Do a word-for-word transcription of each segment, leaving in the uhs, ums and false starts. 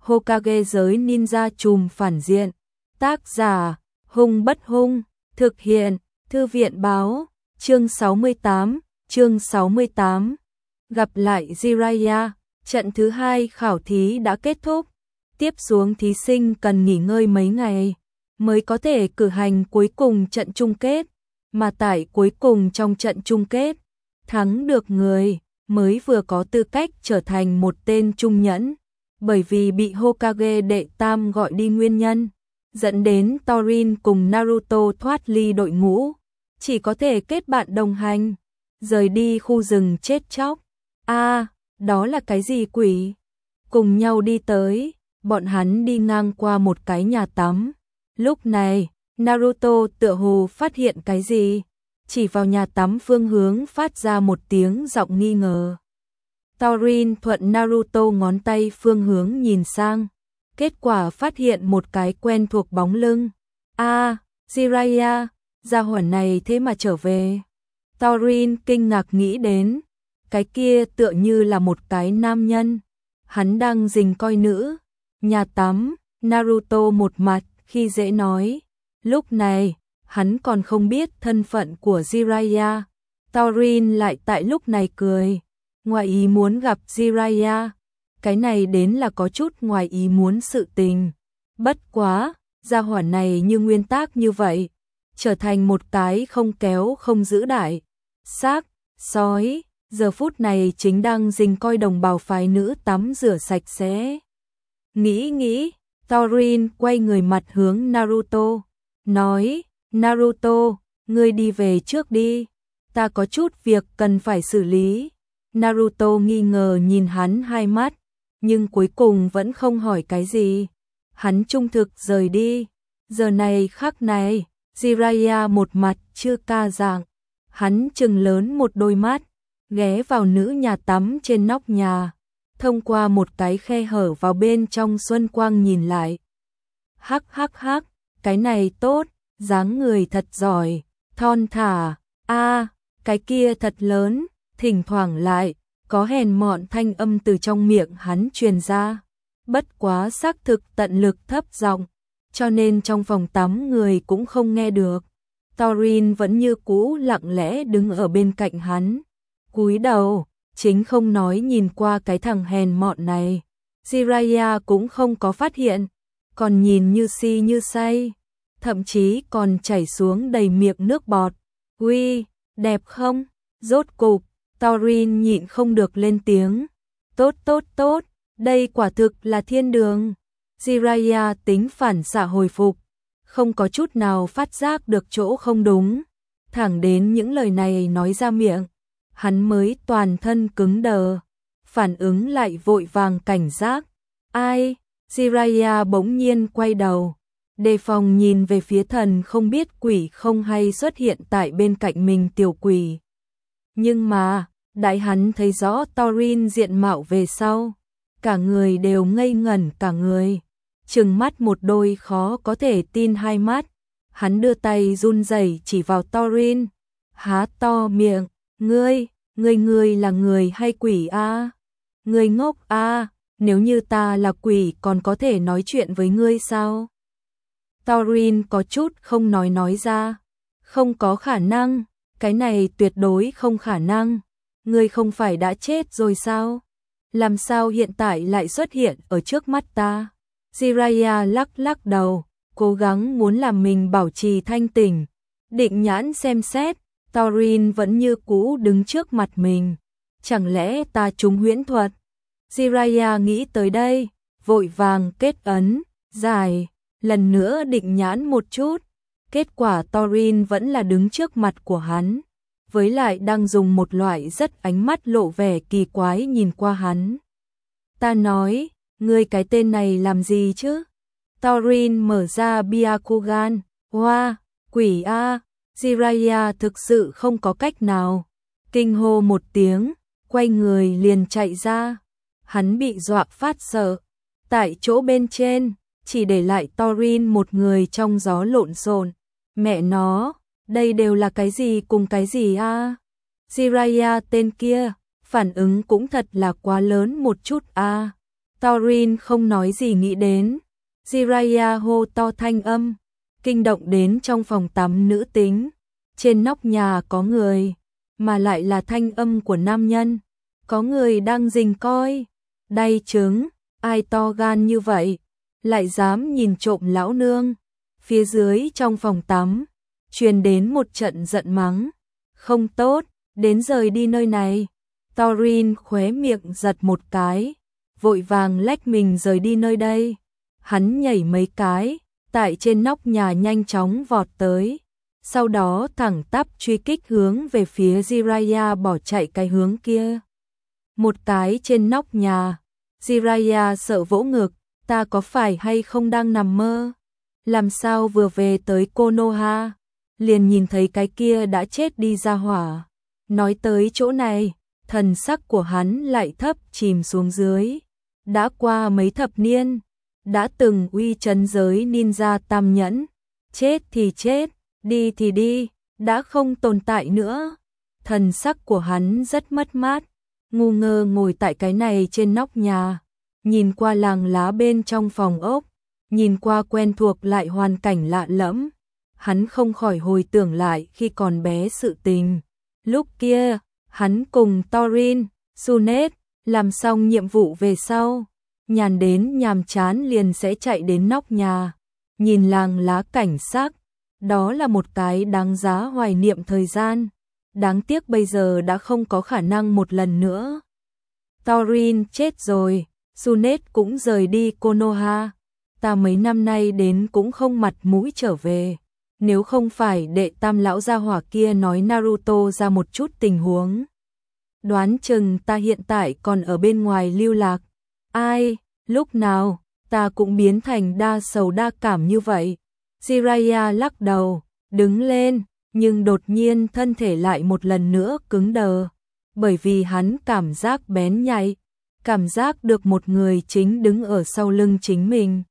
Hokage giới ninja trùm phản diện. Tác giả, Hung Bất Hung, thực hiện, Thư viện báo, chương sáu mươi tám, chương sáu mươi tám. Gặp lại Jiraiya, trận thứ hai khảo thí đã kết thúc. Tiếp xuống thí sinh cần nghỉ ngơi mấy ngày, mới có thể cử hành cuối cùng trận chung kết. Mà tại cuối cùng trong trận chung kết, thắng được người mới vừa có tư cách trở thành một tên trung nhẫn. Bởi vì bị Hokage đệ tam gọi đi nguyên nhân, dẫn đến Torin cùng Naruto thoát ly đội ngũ, chỉ có thể kết bạn đồng hành, rời đi khu rừng chết chóc. A, à, đó là cái gì quỷ? Cùng nhau đi tới, bọn hắn đi ngang qua một cái nhà tắm. Lúc này, Naruto tựa hồ phát hiện cái gì, chỉ vào nhà tắm phương hướng phát ra một tiếng giọng nghi ngờ. Torin thuận Naruto ngón tay phương hướng nhìn sang, kết quả phát hiện một cái quen thuộc bóng lưng. A, à, Jiraiya, gia hỏa này thế mà trở về. Torin kinh ngạc nghĩ đến, cái kia tựa như là một cái nam nhân, hắn đang rình coi nữ. Nhà tắm, Naruto một mặt khi dễ nói, lúc này, hắn còn không biết thân phận của Jiraiya. Torin lại tại lúc này cười, ngoài ý muốn gặp Jiraiya, cái này đến là có chút ngoài ý muốn sự tình. Bất quá, gia hỏa này như nguyên tắc như vậy, trở thành một cái không kéo không giữ đại xác sói, giờ phút này chính đang rình coi đồng bào phái nữ tắm rửa sạch sẽ. Nghĩ nghĩ, Torin quay người mặt hướng Naruto, nói, Naruto, ngươi đi về trước đi, ta có chút việc cần phải xử lý. Naruto nghi ngờ nhìn hắn hai mắt, nhưng cuối cùng vẫn không hỏi cái gì. Hắn trung thực rời đi. Giờ này khắc này, Jiraiya một mặt chưa ca dạng, hắn trừng lớn một đôi mắt, ghé vào nữ nhà tắm trên nóc nhà, thông qua một cái khe hở vào bên trong xuân quang nhìn lại. Hắc hắc hắc, cái này tốt, dáng người thật giỏi, thon thả, a, à, cái kia thật lớn, thỉnh thoảng lại có hèn mọn thanh âm từ trong miệng hắn truyền ra. Bất quá xác thực tận lực thấp giọng, cho nên trong phòng tắm người cũng không nghe được. Torin vẫn như cũ lặng lẽ đứng ở bên cạnh hắn, cúi đầu, chính không nói nhìn qua cái thằng hèn mọn này. Jiraiya cũng không có phát hiện, còn nhìn như si như say, thậm chí còn chảy xuống đầy miệng nước bọt. Uy, đẹp không? Rốt cục, Torin nhịn không được lên tiếng. Tốt tốt tốt, đây quả thực là thiên đường. Jiraiya tính phản xạ hồi phục, không có chút nào phát giác được chỗ không đúng. Thẳng đến những lời này nói ra miệng, hắn mới toàn thân cứng đờ, phản ứng lại vội vàng cảnh giác. Ai? Jiraiya bỗng nhiên quay đầu, đề phòng nhìn về phía thần không biết quỷ không hay xuất hiện tại bên cạnh mình tiểu quỷ. Nhưng mà, đại hắn thấy rõ Torin diện mạo về sau, cả người đều ngây ngẩn cả người, trừng mắt một đôi khó có thể tin hai mắt. Hắn đưa tay run rẩy chỉ vào Torin, há to miệng, ngươi, ngươi ngươi là người hay quỷ a? À? Ngươi ngốc a, à? Nếu như ta là quỷ còn có thể nói chuyện với ngươi sao? Torin có chút không nói nói ra, không có khả năng, cái này tuyệt đối không khả năng. Ngươi không phải đã chết rồi sao? Làm sao hiện tại lại xuất hiện ở trước mắt ta? Jiraiya lắc lắc đầu, cố gắng muốn làm mình bảo trì thanh tỉnh, định nhãn xem xét, Torin vẫn như cũ đứng trước mặt mình. Chẳng lẽ ta trúng huyễn thuật? Jiraiya nghĩ tới đây, vội vàng kết ấn, giải, lần nữa định nhãn một chút. Kết quả Torin vẫn là đứng trước mặt của hắn, với lại đang dùng một loại rất ánh mắt lộ vẻ kỳ quái nhìn qua hắn. Ta nói, ngươi cái tên này làm gì chứ? Torin mở ra Byakugan, hoa, quỷ a, Jiraiya thực sự không có cách nào. Kinh hô một tiếng, quay người liền chạy ra. Hắn bị dọa phát sợ, tại chỗ bên trên, chỉ để lại Torin một người trong gió lộn xộn. Mẹ nó, đây đều là cái gì cùng cái gì a? À? Jiraiya tên kia, phản ứng cũng thật là quá lớn một chút a. À? Thorin không nói gì nghĩ đến. Jiraiya hô to thanh âm, kinh động đến trong phòng tắm nữ tính. Trên nóc nhà có người, mà lại là thanh âm của nam nhân. Có người đang rình coi. Đay trứng, ai to gan như vậy, lại dám nhìn trộm lão nương. Phía dưới trong phòng tắm, truyền đến một trận giận mắng. Không tốt, đến rời đi nơi này. Thorin khóe miệng giật một cái, vội vàng lách mình rời đi nơi đây. Hắn nhảy mấy cái, tại trên nóc nhà nhanh chóng vọt tới. Sau đó thẳng tắp truy kích hướng về phía Jiraiya bỏ chạy cái hướng kia. Một cái trên nóc nhà, Jiraiya sợ vỗ ngực, ta có phải hay không đang nằm mơ? Làm sao vừa về tới Konoha, liền nhìn thấy cái kia đã chết đi ra hỏa. Nói tới chỗ này, thần sắc của hắn lại thấp chìm xuống dưới. Đã qua mấy thập niên, đã từng uy chấn giới ninja tam nhẫn, chết thì chết, đi thì đi, đã không tồn tại nữa. Thần sắc của hắn rất mất mát, ngu ngơ ngồi tại cái này trên nóc nhà, nhìn qua làng lá bên trong phòng ốc, nhìn qua quen thuộc lại hoàn cảnh lạ lẫm. Hắn không khỏi hồi tưởng lại khi còn bé sự tình. Lúc kia, hắn cùng Thorin, Tsunade, làm xong nhiệm vụ về sau, nhàn đến nhàm chán liền sẽ chạy đến nóc nhà, nhìn làng lá cảnh sắc. Đó là một cái đáng giá hoài niệm thời gian. Đáng tiếc bây giờ đã không có khả năng một lần nữa. Thorin chết rồi, Tsunade cũng rời đi Konoha. Ta mấy năm nay đến cũng không mặt mũi trở về. Nếu không phải đệ tam lão gia hỏa kia nói Naruto ra một chút tình huống, đoán chừng ta hiện tại còn ở bên ngoài lưu lạc. Ai, lúc nào, ta cũng biến thành đa sầu đa cảm như vậy. Jiraiya lắc đầu, đứng lên, nhưng đột nhiên thân thể lại một lần nữa cứng đờ, bởi vì hắn cảm giác bén nhạy, cảm giác được một người chính đứng ở sau lưng chính mình.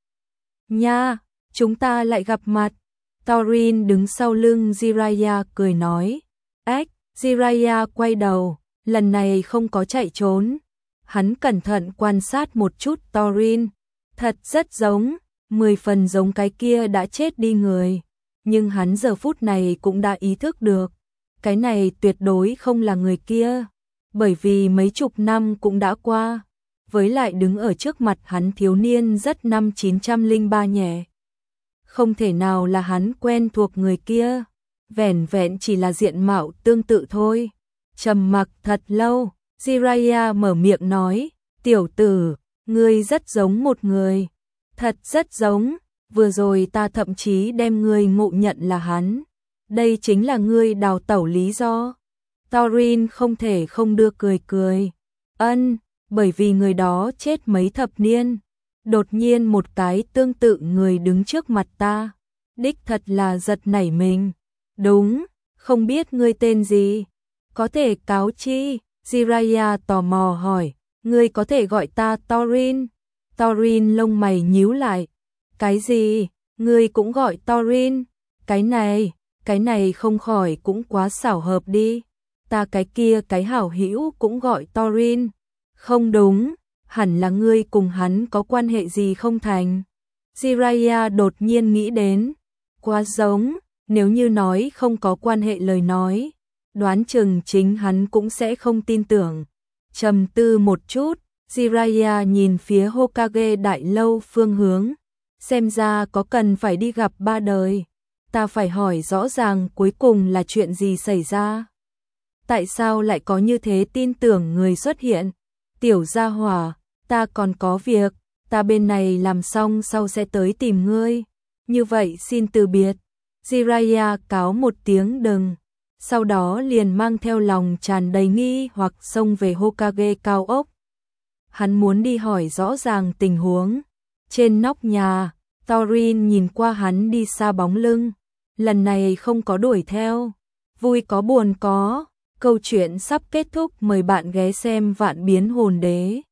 Nha, chúng ta lại gặp mặt. Thorin đứng sau lưng Jiraiya cười nói. Ách, Jiraiya quay đầu, lần này không có chạy trốn. Hắn cẩn thận quan sát một chút Thorin, thật rất giống, mười phần giống cái kia đã chết đi người. Nhưng hắn giờ phút này cũng đã ý thức được, cái này tuyệt đối không là người kia, bởi vì mấy chục năm cũng đã qua, với lại đứng ở trước mặt hắn thiếu niên rất năm chín trăm lẻ ba nhẹ. Không thể nào là hắn quen thuộc người kia, vẻn vẹn chỉ là diện mạo tương tự thôi. Trầm mặc thật lâu, Jiraiya mở miệng nói, tiểu tử, ngươi rất giống một người, thật rất giống, vừa rồi ta thậm chí đem ngươi ngộ nhận là hắn, đây chính là ngươi đào tẩu lý do. Thorin không thể không đưa cười cười, ân, bởi vì người đó chết mấy thập niên, đột nhiên một cái tương tự người đứng trước mặt ta, đích thật là giật nảy mình. Đúng, không biết ngươi tên gì, có thể cáo chi? Jiraiya tò mò hỏi, ngươi có thể gọi ta Thorin. Thorin lông mày nhíu lại, cái gì, ngươi cũng gọi Thorin? Cái này, cái này không khỏi cũng quá xảo hợp đi, ta cái kia cái hảo hữu cũng gọi Thorin. Không đúng, hẳn là ngươi cùng hắn có quan hệ gì không thành. Jiraiya đột nhiên nghĩ đến, quá giống, nếu như nói không có quan hệ lời nói, đoán chừng chính hắn cũng sẽ không tin tưởng. Trầm tư một chút, Jiraiya nhìn phía Hokage đại lâu phương hướng, xem ra có cần phải đi gặp ba đời. Ta phải hỏi rõ ràng cuối cùng là chuyện gì xảy ra. Tại sao lại có như thế tin tưởng người xuất hiện? Tiểu gia hỏa, ta còn có việc, ta bên này làm xong sau sẽ tới tìm ngươi. Như vậy xin từ biệt. Jiraiya cáo một tiếng đừng, sau đó liền mang theo lòng tràn đầy nghi hoặc xông về Hokage cao ốc. Hắn muốn đi hỏi rõ ràng tình huống. Trên nóc nhà, Thorin nhìn qua hắn đi xa bóng lưng, lần này không có đuổi theo. Vui có buồn có, câu chuyện sắp kết thúc, mời bạn ghé xem Vạn Biến Hồn Đế.